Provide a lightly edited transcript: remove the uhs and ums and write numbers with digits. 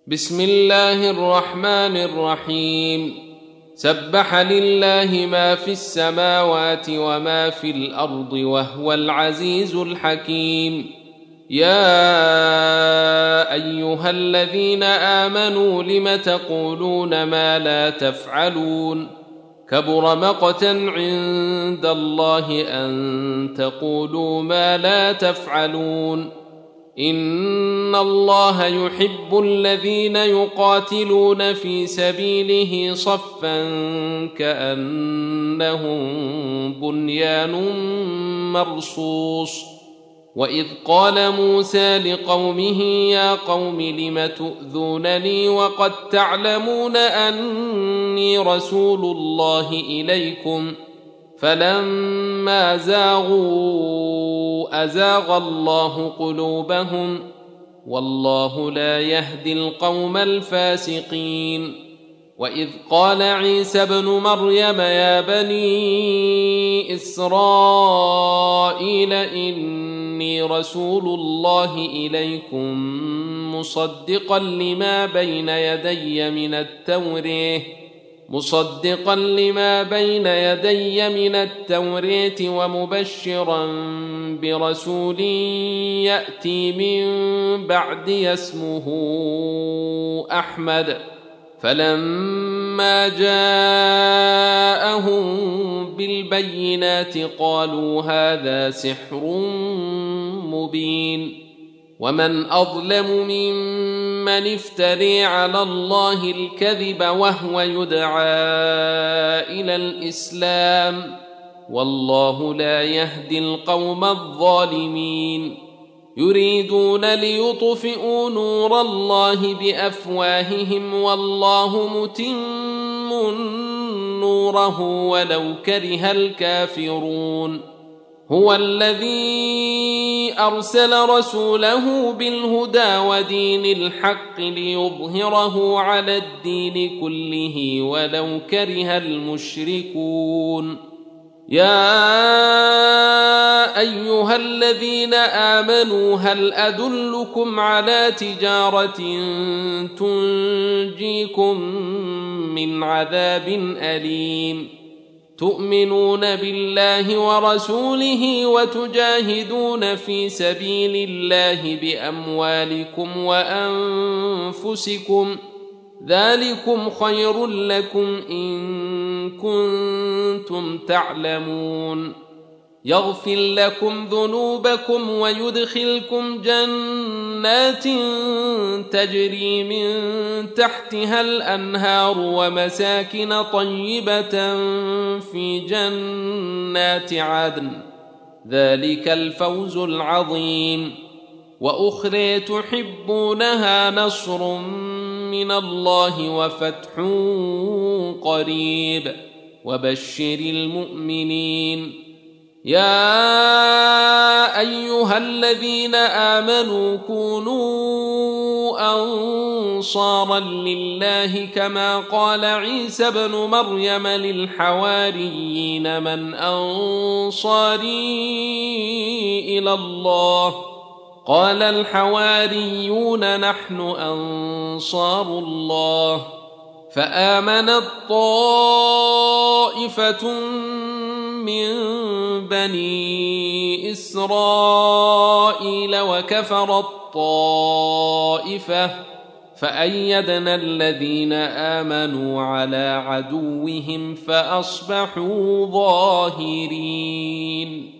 بسم الله الرحمن الرحيم. سبح لله ما في السماوات وما في الأرض وهو العزيز الحكيم. يا أيها الذين آمنوا لم تقولون ما لا تفعلون؟ كبر مقتا عند الله أن تقولوا ما لا تفعلون. إن الله يحب الذين يقاتلون في سبيله صفا كأنهم بنيان مرصوص. وإذ قال موسى لقومه يا قوم لم تؤذونني وقد تعلمون أني رسول الله إليكم فلما زاغوا أزاغ الله قلوبهم والله لا يهدي القوم الفاسقين. وإذ قال عيسى ابن مريم يا بني إسرائيل إني رسول الله إليكم مصدقا لما بين يدي من التوراة ومبشرا برسول يأتي من بعدي اسمه أحمد. فلما جاءهم بالبينات قالوا هذا سحر مبين. ومن أظلم ممن افتري على الله الكذب وهو يدعى إلى الإسلام والله لا يهدي القوم الظالمين. يريدون ليطفئوا نور الله بأفواههم والله متم نوره ولو كره الكافرون. هو الذي أرسل رسوله بالهدى ودين الحق ليظهره على الدين كله ولو كره المشركون. يا أيها الذين آمنوا هل أدلكم على تجارة تنجيكم من عذاب أليم؟ تؤمنون بالله ورسوله وتجاهدون في سبيل الله بأموالكم وأنفسكم ذلكم خير لكم إن كنتم تعلمون. يغفر لكم ذنوبكم ويدخلكم جنات تجري من تحتها الأنهار ومساكن طيبة في جنات عدن ذلك الفوز العظيم. وأخرى تحبونها نصر من الله وفتح قريب وبشر المؤمنين. يا أيها الذين آمنوا كونوا أنصارا لله كما قال عيسى ابن مريم للحواريين من أنصاري إلى الله؟ قال الحواريون نحن أنصار الله. فآمنت طائفة من بني إسرائيل وكفرت طائفة فأيدنا الذين آمنوا على عدوهم فأصبحوا ظاهرين.